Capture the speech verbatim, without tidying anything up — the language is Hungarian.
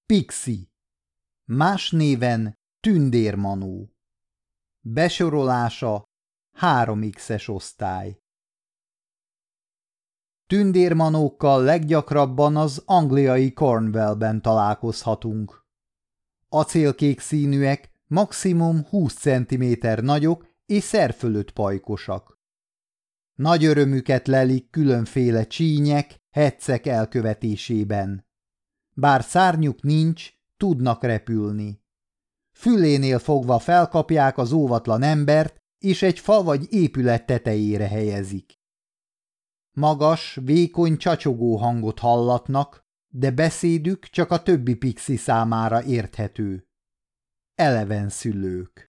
Pixie. Más néven tündérmanó. Besorolása három X-es osztály. Tündérmanókkal leggyakrabban az angliai Cornwallben találkozhatunk. Acélkék színűek, maximum húsz centiméter nagyok és szer fölött pajkosak. Nagy örömüket lelik különféle csínyek, hetszek elkövetésében. Bár szárnyuk nincs, tudnak repülni. Fülénél fogva felkapják az óvatlan embert, és egy fa vagy épület tetejére helyezik. Magas, vékony csacsogó hangot hallatnak, de beszédük csak a többi pixi számára érthető. Eleven szülők.